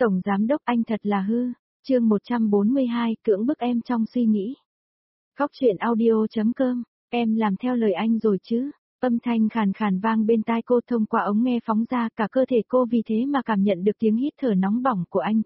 Tổng giám đốc anh thật là hư. Chương 142, cưỡng bức em trong suy nghĩ. Khóc chuyện audio.com, em làm theo lời anh rồi chứ? Âm thanh khàn khàn vang bên tai cô thông qua ống nghe phóng ra, cả cơ thể cô vì thế mà cảm nhận được tiếng hít thở nóng bỏng của anh.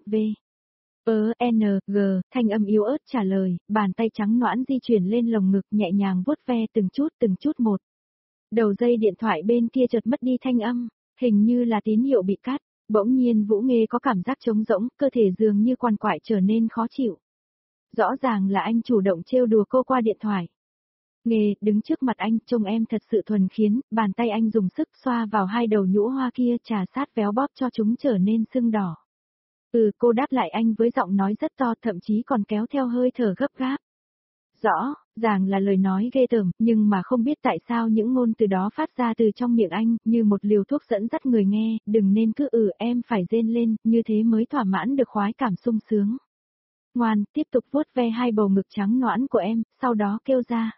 N, G, thanh âm yếu ớt trả lời, bàn tay trắng nõn di chuyển lên lồng ngực nhẹ nhàng vuốt ve từng chút một. Đầu dây điện thoại bên kia chợt mất đi thanh âm, hình như là tín hiệu bị cắt. Bỗng nhiên Vũ Nghê có cảm giác trống rỗng, cơ thể dường như quằn quại trở nên khó chịu. Rõ ràng là anh chủ động trêu đùa cô qua điện thoại. Nghê, đứng trước mặt anh, trông em thật sự thuần khiết, bàn tay anh dùng sức xoa vào hai đầu nhũ hoa kia, trà sát véo bóp cho chúng trở nên sưng đỏ. Cô đáp lại anh với giọng nói rất to, thậm chí còn kéo theo hơi thở gấp gáp. Rõ ràng là lời nói ghê tởm, nhưng mà không biết tại sao những ngôn từ đó phát ra từ trong miệng anh, như một liều thuốc dẫn dắt người nghe, đừng nên cứ em phải rên lên, như thế mới thỏa mãn được khoái cảm sung sướng. Ngoan, tiếp tục vuốt ve hai bầu ngực trắng nõn của em, sau đó kêu ra.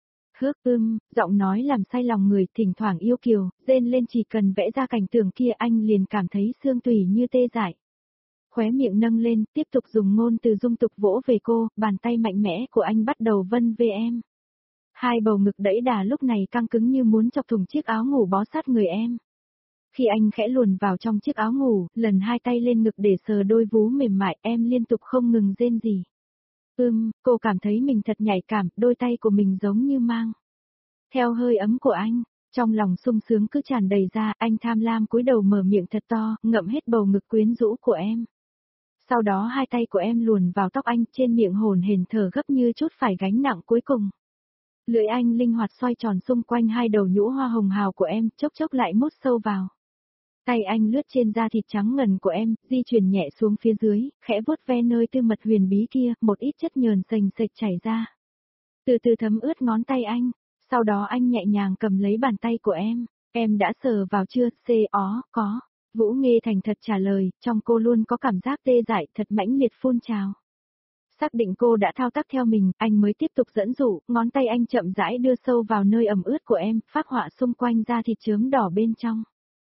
Giọng nói làm say lòng người, thỉnh thoảng yêu kiều, rên lên chỉ cần vẽ ra cảnh tượng kia anh liền cảm thấy xương tủy như tê dại. Khóe miệng nâng lên, tiếp tục dùng ngôn từ dung tục vỗ về cô, bàn tay mạnh mẽ của anh bắt đầu vân về em. Hai bầu ngực đẫy đà lúc này căng cứng như muốn chọc thủng chiếc áo ngủ bó sát người em. Khi anh khẽ luồn vào trong chiếc áo ngủ, lần hai tay lên ngực để sờ đôi vú mềm mại, em liên tục không ngừng rên rỉ. Cô cảm thấy mình thật nhạy cảm, đôi tay của mình giống như mang theo hơi ấm của anh. Trong lòng sung sướng cứ tràn đầy ra, anh tham lam cúi đầu mở miệng thật to, ngậm hết bầu ngực quyến rũ của em. Sau đó hai tay của em luồn vào tóc anh, trên miệng hồn hển thở gấp như chút phải gánh nặng cuối cùng. Lưỡi anh linh hoạt xoay tròn xung quanh hai đầu nhũ hoa hồng hào của em, chốc chốc lại mút sâu vào. Tay anh lướt trên da thịt trắng ngần của em, di chuyển nhẹ xuống phía dưới, khẽ vuốt ve nơi tư mật huyền bí kia, một ít chất nhờn sềnh sệch chảy ra. Từ từ thấm ướt ngón tay anh, sau đó anh nhẹ nhàng cầm lấy bàn tay của em đã sờ vào chưa? Có. Vũ Nghê thành thật trả lời, trong cô luôn có cảm giác tê dại thật mãnh liệt phun trào. Xác định cô đã thao tác theo mình, anh mới tiếp tục dẫn dụ, ngón tay anh chậm rãi đưa sâu vào nơi ẩm ướt của em, phác họa xung quanh da thịt chớm đỏ bên trong.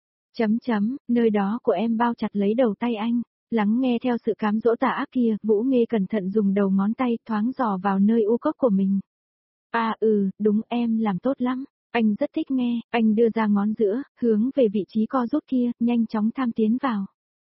Nơi đó của em bao chặt lấy đầu tay anh, lắng nghe theo sự cám dỗ tà ác kia, Vũ Nghê cẩn thận dùng đầu ngón tay thoáng dò vào nơi u cốc của mình. Đúng em làm tốt lắm. Anh rất thích nghe, anh đưa ra ngón giữa, hướng về vị trí co rút kia, nhanh chóng tham tiến vào.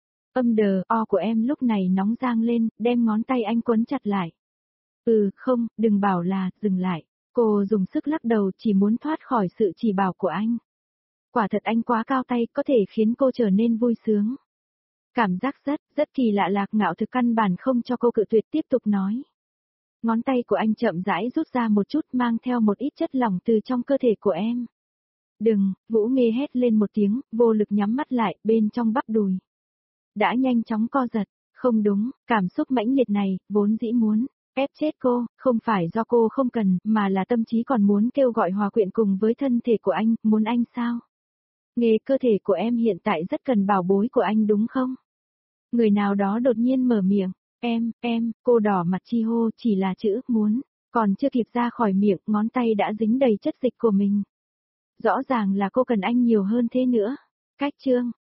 Của em lúc này nóng rang lên, đem ngón tay anh quấn chặt lại. Không, đừng bảo là, dừng lại. Cô dùng sức lắc đầu chỉ muốn thoát khỏi sự chỉ bảo của anh. Quả thật anh quá cao tay, có thể khiến cô trở nên vui sướng. Cảm giác rất kỳ lạ lạc ngạo thực căn bản không cho cô cự tuyệt tiếp tục nói. Ngón tay của anh chậm rãi rút ra một chút mang theo một ít chất lỏng từ trong cơ thể của em. Đừng, Vũ Nghê hét lên một tiếng, vô lực nhắm mắt lại, bên trong bắp đùi. Đã nhanh chóng co giật, không đúng, cảm xúc mãnh liệt này, vốn dĩ muốn ép chết cô, không phải do cô không cần, mà là tâm trí còn muốn kêu gọi hòa quyện cùng với thân thể của anh, muốn anh sao? Nghê, cơ thể của em hiện tại rất cần bảo bối của anh đúng không? Người nào đó đột nhiên mở miệng. Cô đỏ mặt chi hô, chỉ là chữ muốn, còn chưa kịp ra khỏi miệng, ngón tay đã dính đầy chất dịch của mình. Rõ ràng là cô cần anh nhiều hơn thế nữa. Cách chương,